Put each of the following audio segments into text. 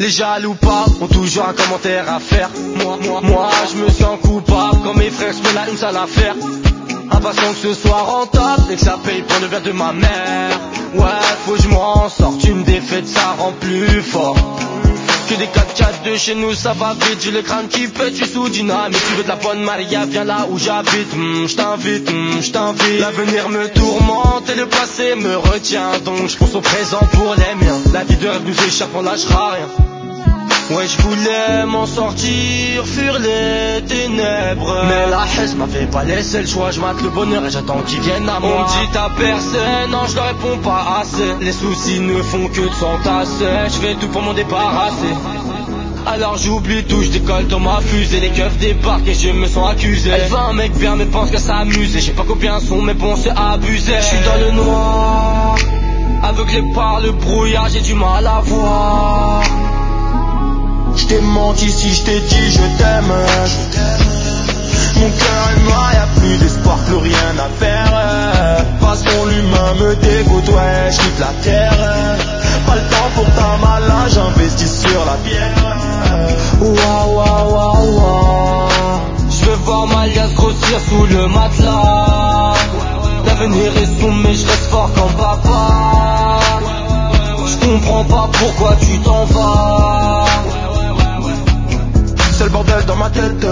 Les jaloux pas ont toujours un commentaire à faire. Moi je me sens coupable quand mes frères se font là une sale affaire. Impatient que ce soit rentable et que ça paye pour le verre de ma mère. Ouais, faut que je m'en sorte, une défaite ça rend plus fort. Que des 4x4 de chez nous ça va vite. J'ai le crâne qui pète, je suis sous dynamite. Tu veux de la bonne Maria, viens là où j'habite. J't'invite, j't'invite. L'avenir me tourmente et le passé me retient. Donc je pense au présent pour les miens. La vie de rêve nous échappe, on lâchera rien. Ouais, je voulais m'en sortir, fuir les ténèbres. Mais la haine m'avait pas laissé le choix. Je mate le bonheur et j'attends qu'ils viennent à moi. On dit t'as personne, non je leur réponds pas assez. Les soucis ne font que de s'entasser. Je fais tout pour m'en débarrasser. Alors j'oublie tout, je décolle dans ma fusée. Les keufs débarquent et je me sens accusé. Elle veut un mec bien mais pense qu'à s'amuser. Je sais pas combien sont mais bon c'est abusé. Je suis dans le noir, aveuglé par le brouillard, j'ai du mal à voir. Je t'ai menti si je t'ai dit je t'aime. Mon cœur est noir, y'a plus d'espoir, plus rien à faire. Façon l'humain me dégoûte, ouais, je quitte la terre. Pas le temps pour ta malade, j'investis sur la pierre. Ouah, ouah, ouah, ouah. Je veux voir ma liasse grossir sous le matelas. L'avenir est sombre mais je reste fort comme papa. Je comprends pas pourquoi tu t'en vas. C'est le bordel dans ma tête.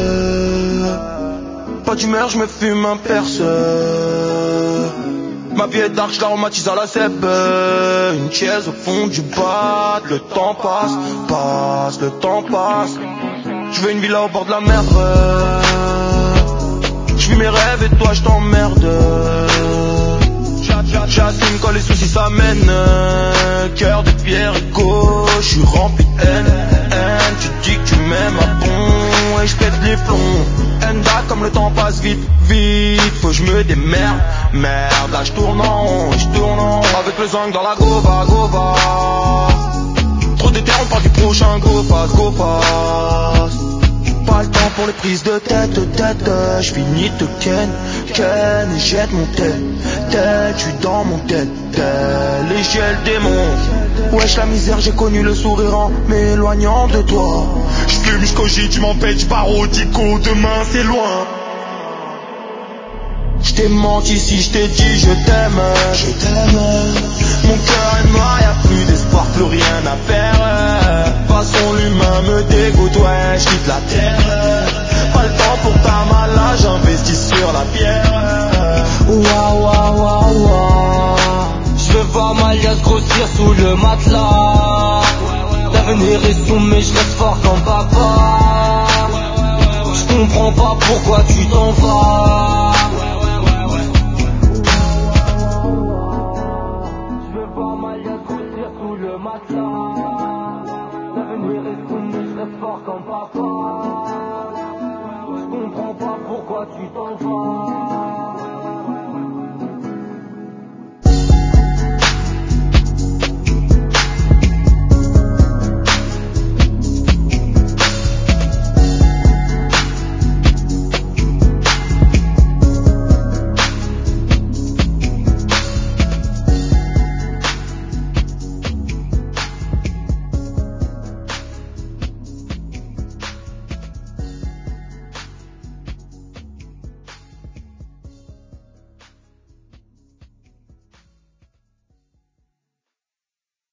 Pas d'humeur, je me fume un perce. Ma vie est dark, je l'aromatise à la cèpe. Une chaise au fond du bas. Le temps passe, le temps passe. Je veux une villa au bord de la mer. Je vis mes rêves et toi je t'emmerde. J'assume quand les soucis s'amènent. Cœur de pierre et gauche, je suis rempli de haine. Tu dis que tu m'aimes à bon et je pète les plombs. Enda comme le temps passe vite, faut que je me démerde. Merde, là je tourne en rond, avec le zang dans la gova. Trop d'éther, on parle du prochain go fast. Pas le temps pour les prises de tête. Je finis de ken et jette mon tête. Je suis dans mon tête. Et j'ai le démon. Wesh la misère, j'ai connu le sourire en m'éloignant de toi. J'fume, j'cogite, tu m'empêches, j'parodico, demain c'est loin. J't'ai menti si j't'ai dit je t'aime. Mon cœur est noir, y'a plus d'espoir, plus rien à faire. Façon l'humain me dégoûte, ouais, j'quitte la terre. Pas le temps pour ta malade, j'investis sur la pierre. Ouah, ouah, ouah, ouah. Je veux voir ma liasse grossir sous le matelas. L'avenir est sombre mais je reste fort comme papa. Je comprends pas pourquoi tu t'en vas. Je veux voir ma liasse grossir sous le matelas. L'avenir est sombre mais je reste fort comme papa.